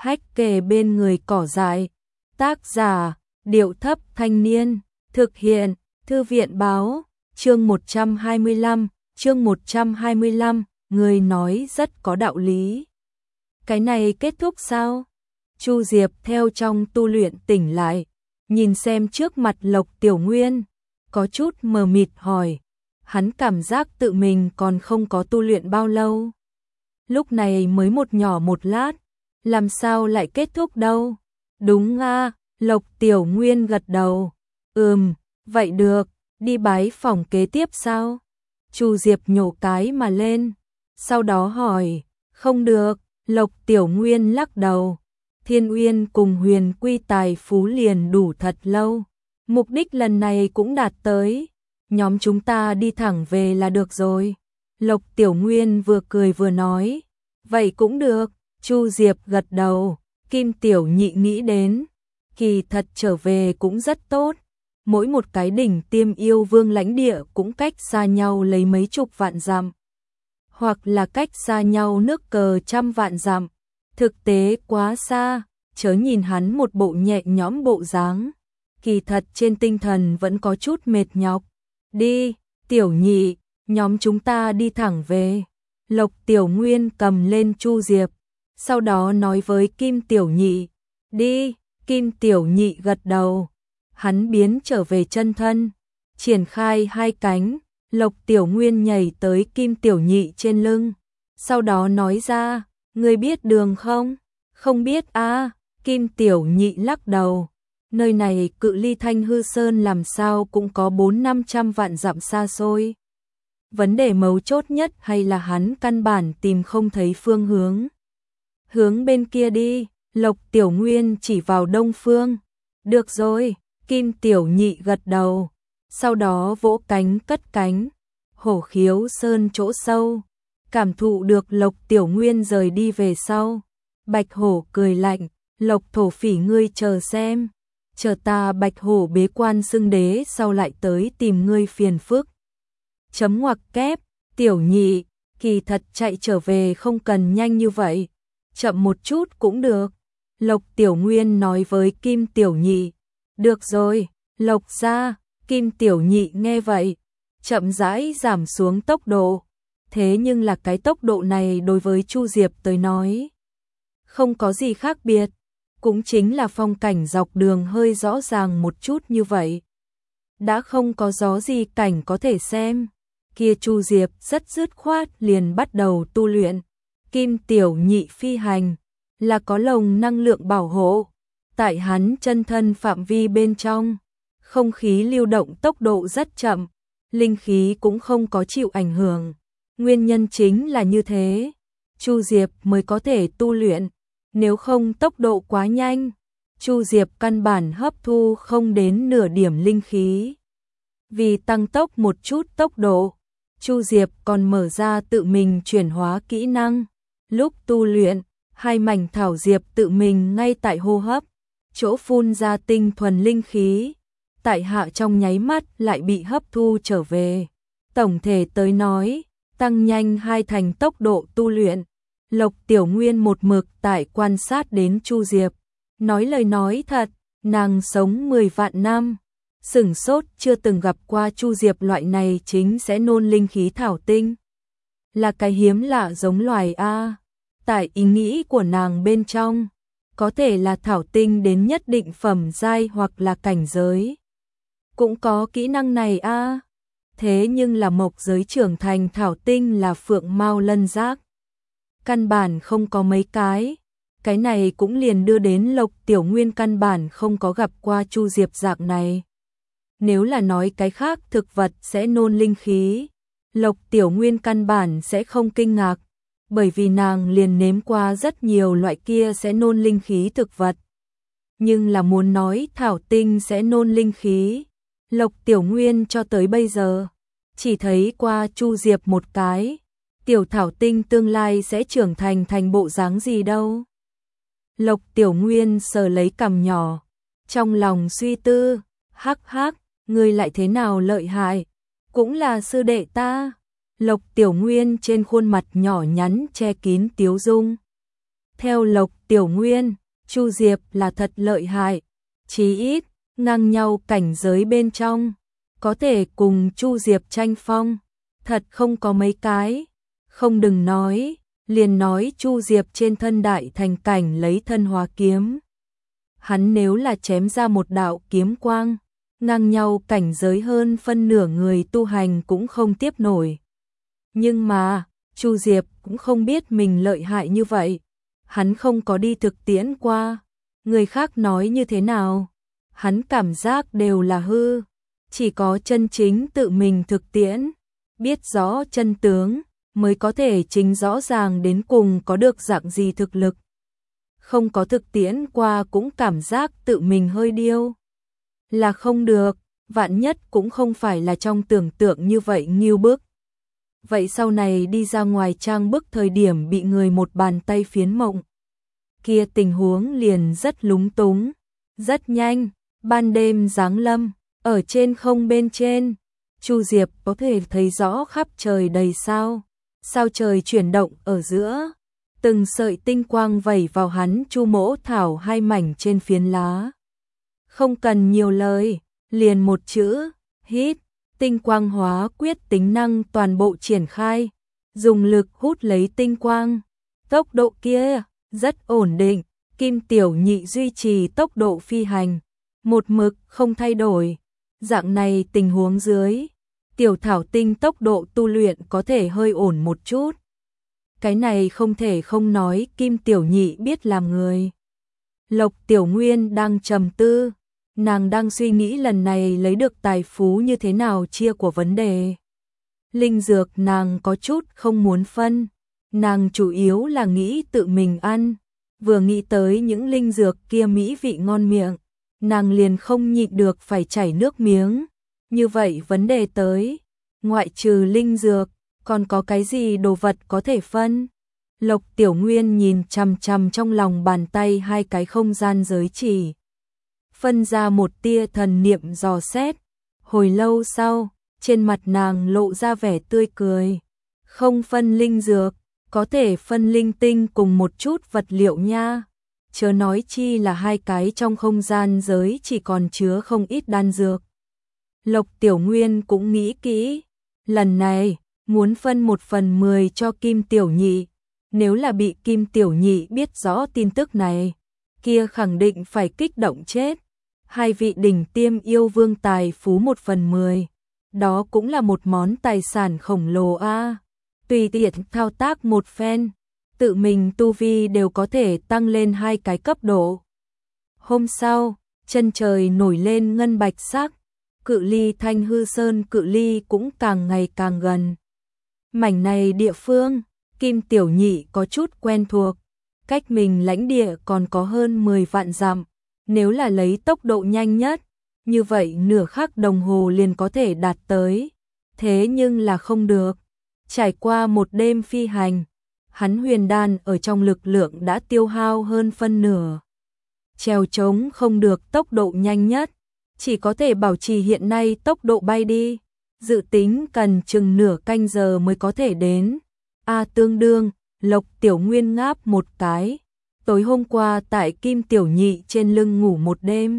hách kề bên người cỏ dại. Tác giả, Điệu Thấp Thanh Niên, thực hiện, Thư viện Báo, chương 125, người nói rất có đạo lý. Cái này kết thúc sao? Chu Diệp theo trong tu luyện tỉnh lại, nhìn xem trước mặt Lộc Tiểu Nguyên, có chút mờ mịt hỏi, hắn cảm giác tự mình còn không có tu luyện bao lâu. Lúc này mới một nhỏ một lát, làm sao lại kết thúc đâu? Đúng a, Lộc Tiểu Nguyên gật đầu. Vậy được, đi bái phòng kế tiếp sao? Chu Diệp nhổ cái mà lên, sau đó hỏi, không được, Lộc Tiểu Nguyên lắc đầu. Thiên Uyên cùng Huyền Quy tài phú liền đủ thật lâu, mục đích lần này cũng đạt tới, nhóm chúng ta đi thẳng về là được rồi. Lộc Tiểu Nguyên vừa cười vừa nói, vậy cũng được. Chu Diệp gật đầu. Kim Tiểu Nhị nghĩ đến, kỳ thật trở về cũng rất tốt, mỗi một cái đỉnh tiêm yêu vương lãnh địa cũng cách xa nhau lấy mấy chục vạn dặm, hoặc là cách xa nhau nước cờ trăm vạn dặm, thực tế quá xa, chớ nhìn hắn một bộ nhẹ nhõm bộ dáng, kỳ thật trên tinh thần vẫn có chút mệt nhọc. Đi, Tiểu Nhị, nhóm chúng ta đi thẳng về. Lộc Tiểu Nguyên cầm lên Chu Diệp, sau đó nói với Kim Tiểu Nhị, đi. Kim Tiểu Nhị gật đầu, hắn biến trở về chân thân, triển khai hai cánh, Lộc Tiểu Nguyên nhảy tới Kim Tiểu Nhị trên lưng, sau đó nói ra, ngươi biết đường không? Không biết a. Kim Tiểu Nhị lắc đầu, nơi này cự ly Thanh Hư Sơn làm sao cũng có 400-500 vạn dặm xa xôi. Vấn đề mấu chốt nhất hay là hắn căn bản tìm không thấy phương hướng. Hướng bên kia đi, Lộc Tiểu Nguyên chỉ vào đông phương. Được rồi, Kim Tiểu Nhị gật đầu, sau đó vỗ cánh cất cánh, Hổ Khiếu Sơn chỗ sâu, cảm thụ được Lộc Tiểu Nguyên rời đi về sau. Bạch Hổ cười lạnh, Lộc thổ phỉ ngươi chờ xem, chờ ta Bạch Hổ bế quan xưng đế sau lại tới tìm ngươi phiền phức. Chấm ngoặc kép, Tiểu Nhị, kỳ thật chạy trở về không cần nhanh như vậy, chậm một chút cũng được. Lộc Tiểu Nguyên nói với Kim Tiểu Nhị. Được rồi, Lộc gia. Kim Tiểu Nhị nghe vậy, chậm rãi giảm xuống tốc độ. Thế nhưng là cái tốc độ này đối với Chu Diệp tới nói không có gì khác biệt, cũng chính là phong cảnh dọc đường hơi rõ ràng một chút như vậy. Đã không có gió gì cảnh có thể xem, kia Chu Diệp rất dứt khoát liền bắt đầu tu luyện. Kim Tiểu Nhị phi hành là có lồng năng lượng bảo hộ, tại hắn chân thân phạm vi bên trong, không khí lưu động tốc độ rất chậm, linh khí cũng không có chịu ảnh hưởng. Nguyên nhân chính là như thế, Chu Diệp mới có thể tu luyện, nếu không tốc độ quá nhanh, Chu Diệp căn bản hấp thu không đến nửa điểm linh khí. Vì tăng tốc một chút tốc độ, Chu Diệp còn mở ra tự mình chuyển hóa kỹ năng. Lúc tu luyện, hai mảnh thảo diệp tự mình ngay tại hô hấp, chỗ phun ra tinh thuần linh khí, tại hạ trong nháy mắt lại bị hấp thu trở về. Tổng thể tới nói, tăng nhanh hai thành tốc độ tu luyện. Lộc Tiểu Nguyên một mực tại quan sát đến Chu Diệp, nói lời nói thật, nàng sống 10 vạn năm, sửng sốt chưa từng gặp qua Chu Diệp loại này chính sẽ nôn linh khí thảo tinh. Là cái hiếm lạ giống loài a. Tại ý nghĩ của nàng bên trong, có thể là thảo tinh đến nhất định phẩm giai hoặc là cảnh giới. Cũng có kỹ năng này a. Thế nhưng là mộc giới trưởng thành thảo tinh là phượng mao lân giác. Căn bản không có mấy cái này cũng liền đưa đến Lộc Tiểu Nguyên căn bản không có gặp qua Chu Diệp dạng này. Nếu là nói cái khác thực vật sẽ nôn linh khí, Lộc Tiểu Nguyên căn bản sẽ không kinh ngạc, bởi vì nàng liền nếm qua rất nhiều loại kia sẽ nôn linh khí thực vật. Nhưng là muốn nói thảo tinh sẽ nôn linh khí, Lộc Tiểu Nguyên cho tới bây giờ chỉ thấy qua Chu Diệp một cái, tiểu thảo tinh tương lai sẽ trưởng thành bộ dáng gì đâu. Lộc Tiểu Nguyên sờ lấy cằm nhỏ, trong lòng suy tư, hắc hắc, ngươi lại thế nào lợi hại, cũng là sư đệ ta. Lộc Tiểu Nguyên trên khuôn mặt nhỏ nhắn che kín tiếu dung. Theo Lộc Tiểu Nguyên, Chu Diệp là thật lợi hại, chí ít ngang nhau cảnh giới bên trong, có thể cùng Chu Diệp tranh phong, thật không có mấy cái. Không đừng nói, liền nói Chu Diệp trên thân đại thành cảnh lấy thân hóa kiếm. Hắn nếu là chém ra một đạo kiếm quang, ngang nhau cảnh giới hơn phân nửa người tu hành cũng không tiếp nổi. Nhưng mà, Chu Diệp cũng không biết mình lợi hại như vậy. Hắn không có đi thực tiễn qua. Người khác nói như thế nào, hắn cảm giác đều là hư. Chỉ có chân chính tự mình thực tiễn, biết rõ chân tướng, mới có thể chính rõ ràng đến cùng có được dạng gì thực lực. Không có thực tiễn qua cũng cảm giác tự mình hơi điêu. Là không được, vạn nhất cũng không phải là trong tưởng tượng như vậy nghiêu bức. Vậy sau này đi ra ngoài trang bức thời điểm bị người một bàn tay phiến mộng. Kia tình huống liền rất lúng túng. Rất nhanh, ban đêm giáng lâm, ở trên không bên trên, Chu Diệp có thể thấy rõ khắp trời đầy sao. Sao trời chuyển động ở giữa, từng sợi tinh quang vẩy vào hắn Chu Mỗ thảo hai mảnh trên phiến lá. Không cần nhiều lời, liền một chữ, hít, tinh quang hóa quyết tính năng toàn bộ triển khai, dùng lực hút lấy tinh quang. Tốc độ kia rất ổn định, Kim Tiểu Nhị duy trì tốc độ phi hành, một mực không thay đổi. Dạng này tình huống dưới, Tiểu Thảo Tinh tốc độ tu luyện có thể hơi ổn một chút. Cái này không thể không nói Kim Tiểu Nhị biết làm người. Lộc Tiểu Nguyên đang trầm tư, nàng đang suy nghĩ lần này lấy được tài phú như thế nào chia của vấn đề. Linh dược nàng có chút không muốn phân, nàng chủ yếu là nghĩ tự mình ăn, vừa nghĩ tới những linh dược kia mỹ vị ngon miệng, nàng liền không nhịn được phải chảy nước miếng. Như vậy vấn đề tới, ngoại trừ linh dược, còn có cái gì đồ vật có thể phân? Lộc Tiểu Nguyên nhìn chằm chằm trong lòng bàn tay hai cái không gian giới chỉ. Phân ra một tia thần niệm dò xét. Hồi lâu sau, trên mặt nàng lộ ra vẻ tươi cười. Không phân linh dược, có thể phân linh tinh cùng một chút vật liệu nha. Chớ nói chi là hai cái trong không gian giới chỉ còn chứa không ít đan dược. Lộc Tiểu Nguyên cũng nghĩ kỹ. Lần này, muốn phân 1/10 cho Kim Tiểu Nhị. Nếu là bị Kim Tiểu Nhị biết rõ tin tức này, kia khẳng định phải kích động chết. Hai vị đỉnh tiêm yêu vương tài phú 1/10. Đó cũng là một món tài sản khổng lồ a. Tùy tiện thao tác một phen, tự mình tu vi đều có thể tăng lên 2 cái cấp độ. Hôm sau, chân trời nổi lên ngân bạch sắc, cự ly Thanh Hư Sơn cự ly cũng càng ngày càng gần. Mảnh này địa phương, Kim Tiểu Nhị có chút quen thuộc, cách mình lãnh địa còn có hơn 10 vạn dặm. Nếu là lấy tốc độ nhanh nhất, như vậy nửa khắc đồng hồ liền có thể đạt tới. Thế nhưng là không được. Trải qua một đêm phi hành, hắn huyền đan ở trong lực lượng đã tiêu hao hơn phân nửa. Trèo trống không được tốc độ nhanh nhất, chỉ có thể bảo trì hiện nay tốc độ bay đi. Dự tính cần chừng nửa canh giờ mới có thể đến. Tương đương, Lộc Tiểu Nguyên ngáp một cái. Tối hôm qua tại Kim Tiểu Nhị trên lưng ngủ một đêm.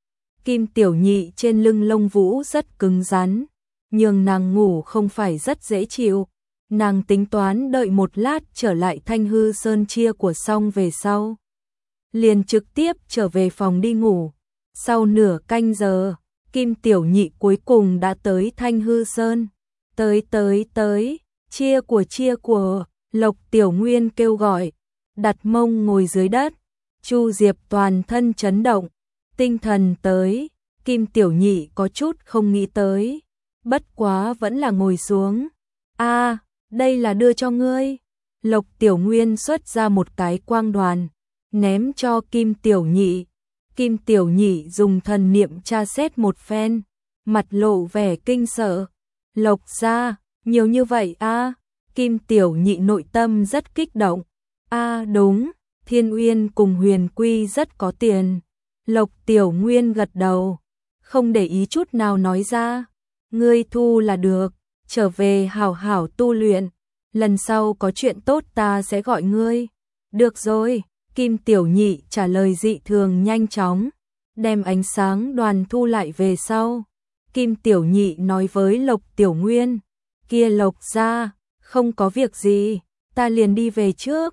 Kim Tiểu Nhị trên lưng lông vũ rất cứng rắn, nhưng nàng ngủ không phải rất dễ chịu. Nàng tính toán đợi một lát trở lại Thanh Hư Sơn chia của xong về sau. Liền trực tiếp trở về phòng đi ngủ. Sau nửa canh giờ, Kim Tiểu Nhị cuối cùng đã tới Thanh Hư Sơn. Tới, chia của, Lộc Tiểu Nguyên kêu gọi, đặt mông ngồi dưới đất. Chu Diệp toàn thân chấn động, tinh thần tới, Kim Tiểu Nhị có chút không nghĩ tới, bất quá vẫn là ngồi xuống. Đây là đưa cho ngươi. Lộc Tiểu Nguyên xuất ra một cái quang đoàn, ném cho Kim Tiểu Nhị. Kim Tiểu Nhị dùng thần niệm tra xét một phen, mặt lộ vẻ kinh sợ. Lộc gia, nhiều như vậy a? Kim Tiểu Nhị nội tâm rất kích động. Đúng, Thiên Uyên cùng Huyền Quy rất có tiền. Lộc Tiểu Nguyên gật đầu, không để ý chút nào nói ra. Ngươi thu là được, trở về hảo hảo tu luyện, lần sau có chuyện tốt ta sẽ gọi ngươi. Được rồi, Kim Tiểu Nhị trả lời dị thường nhanh chóng, đem ánh sáng đoàn thu lại về sau. Kim Tiểu Nhị nói với Lộc Tiểu Nguyên, kia Lộc gia, không có việc gì, ta liền đi về trước.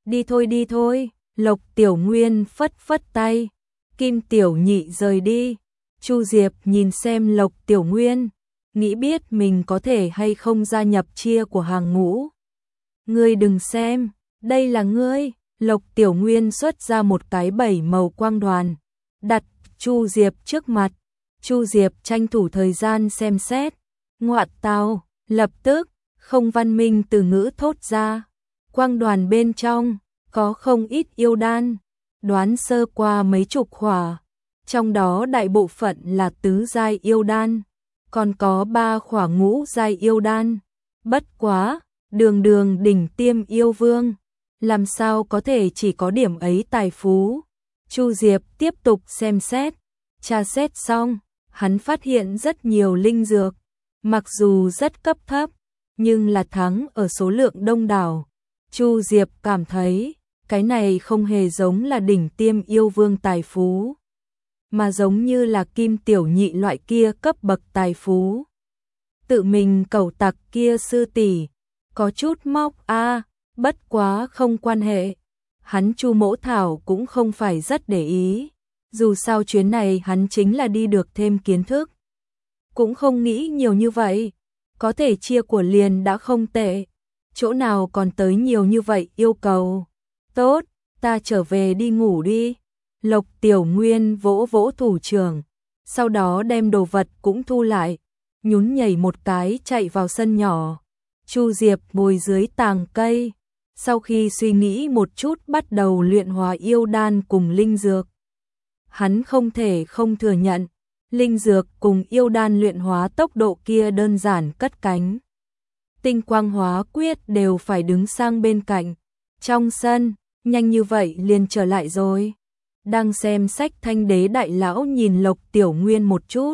Đi thôi, Lộc Tiểu Nguyên phất phất tay. Kim Tiểu Nhị rời đi. Chu Diệp nhìn xem Lộc Tiểu Nguyên, nghĩ biết mình có thể hay không gia nhập chia của hàng ngũ. Ngươi đừng xem, đây là ngươi. Lộc Tiểu Nguyên xuất ra một cái 7 màu quang đoàn, đặt Chu Diệp trước mặt. Chu Diệp tranh thủ thời gian xem xét. Ngoạ tào, lập tức, không văn minh từ ngữ thốt ra. Quang đoàn bên trong, có không ít yêu đan, đoán sơ qua mấy chục khỏa. Trong đó đại bộ phận là tứ giai yêu đan, còn có 3 khỏa ngũ giai yêu đan. Bất quá, đường đường đỉnh tiêm yêu vương, làm sao có thể chỉ có điểm ấy tài phú. Chu Diệp tiếp tục xem xét, tra xét xong, hắn phát hiện rất nhiều linh dược, mặc dù rất cấp thấp, nhưng là thắng ở số lượng đông đảo. Chu Diệp cảm thấy, cái này không hề giống là đỉnh tiêm yêu vương tài phú, mà giống như là Kim Tiểu Nhị loại kia cấp bậc tài phú. Tự mình cẩu tặc kia sư tỷ, có chút móc bất quá không quan hệ. Hắn Chu Mỗ Thảo cũng không phải rất để ý, dù sao chuyến này hắn chính là đi được thêm kiến thức. Cũng không nghĩ nhiều như vậy, có thể chia của liền đã không tệ, chỗ nào còn tới nhiều như vậy yêu cầu. Tốt, ta trở về đi ngủ đi. Lộc Tiểu Nguyên vỗ vỗ thủ trưởng, sau đó đem đồ vật cũng thu lại, nhún nhảy một cái chạy vào sân nhỏ. Chu Diệp ngồi dưới tàng cây, sau khi suy nghĩ một chút bắt đầu luyện hóa yêu đan cùng linh dược. Hắn không thể không thừa nhận, linh dược cùng yêu đan luyện hóa tốc độ kia đơn giản cất cánh. Tinh quang hóa quyết đều phải đứng sang bên cạnh. Trong sân, nhanh như vậy liền trở lại rồi. Đang xem sách Thanh Đế đại lão nhìn Lộc Tiểu Nguyên một chút.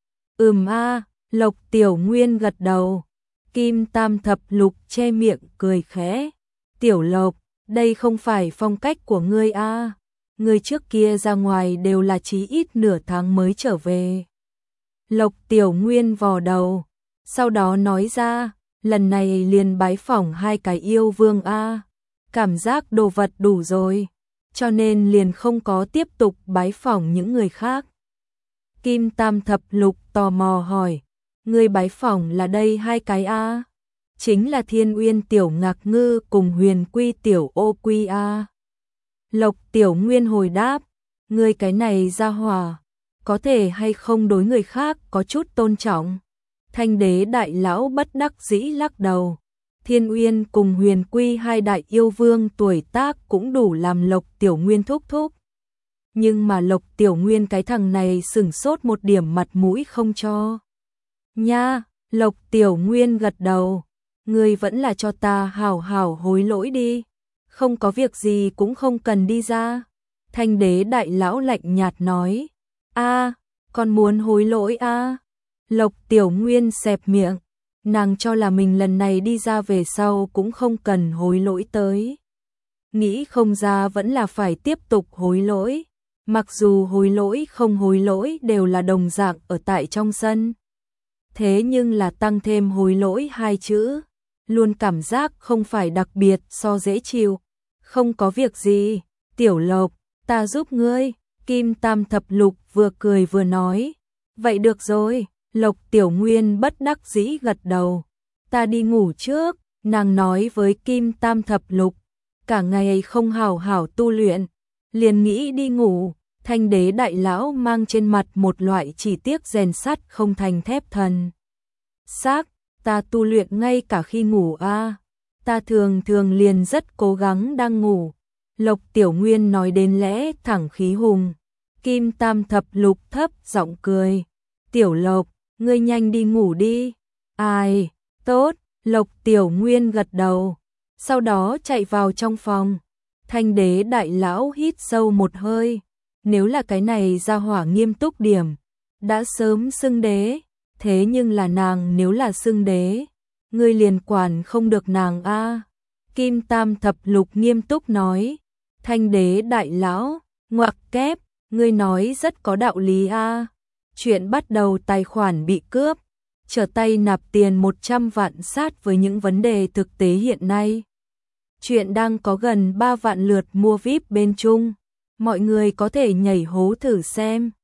Lộc Tiểu Nguyên gật đầu. Kim Tam Thập Lục che miệng cười khẽ. Tiểu Lộc, đây không phải phong cách của ngươi Ngươi trước kia ra ngoài đều là chí ít nửa tháng mới trở về. Lộc Tiểu Nguyên vò đầu, sau đó nói ra, lần này liền bái phỏng 2 cái yêu vương cảm giác đồ vật đủ rồi, cho nên liền không có tiếp tục bái phỏng những người khác. Kim Tam Thập Lục tò mò hỏi, ngươi bái phỏng là đây 2 cái chính là Thiên Uyên Tiểu Ngạc Ngư cùng Huyền Quy Tiểu Ô Quy Lộc Tiểu Nguyên hồi đáp, ngươi cái này ra hỏa, có thể hay không đối người khác có chút tôn trọng. Thanh Đế đại lão bất đắc dĩ lắc đầu. Thiên Uyên cùng Huyền Quy 2 đại yêu vương tuổi tác cũng đủ làm Lộc Tiểu Nguyên thúc thúc. Nhưng mà Lộc Tiểu Nguyên cái thằng này sửng sốt một điểm mặt mũi không cho. Nha, Lộc Tiểu Nguyên gật đầu, ngươi vẫn là cho ta hảo hảo hối lỗi đi, không có việc gì cũng không cần đi ra. Thanh Đế đại lão lạnh nhạt nói, con muốn hối lỗi Lộc Tiểu Nguyên xẹp miệng, nàng cho là mình lần này đi ra về sau cũng không cần hối lỗi tới. Nghĩ không ra vẫn là phải tiếp tục hối lỗi, mặc dù hối lỗi không hối lỗi đều là đồng dạng ở tại trong sân. Thế nhưng là tăng thêm hối lỗi 2 chữ, luôn cảm giác không phải đặc biệt so dễ chịu. Không có việc gì, Tiểu Lộc, ta giúp ngươi. Kim Tam Thập Lục vừa cười vừa nói, vậy được rồi. Lộc Tiểu Nguyên bất đắc dĩ gật đầu, ta đi ngủ trước. Nàng nói với Kim Tam Thập Lục, cả ngày không hảo hảo tu luyện, liền nghĩ đi ngủ. Thanh Đế đại lão mang trên mặt một loại chỉ tiếc rèn sắt không thành thép thần xác, ta tu luyện ngay cả khi ngủ ta thường thường liền rất cố gắng đang ngủ. Lộc Tiểu Nguyên nói đến lẽ thẳng khí hùng. Kim Tam Thập Lục thấp giọng cười, Tiểu Lộc, ngươi nhanh đi ngủ đi. Ai, tốt. Lộc Tiểu Nguyên gật đầu, sau đó chạy vào trong phòng. Thanh Đế đại lão hít sâu một hơi, nếu là cái này ra hỏa nghiêm túc điểm, đã sớm xưng đế, thế nhưng là nàng nếu là xưng đế, ngươi liền quản không được nàng Kim Tam Thập Lục nghiêm túc nói, Thanh đế đại lão, ngoặc kép, ngươi nói rất có đạo lý a. Chuyện bắt đầu tài khoản bị cướp, trở tay nạp tiền 100 vạn sát với những vấn đề thực tế hiện nay. Chuyện đang có gần 3 vạn lượt mua VIP bên Trung, mọi người có thể nhảy hố thử xem.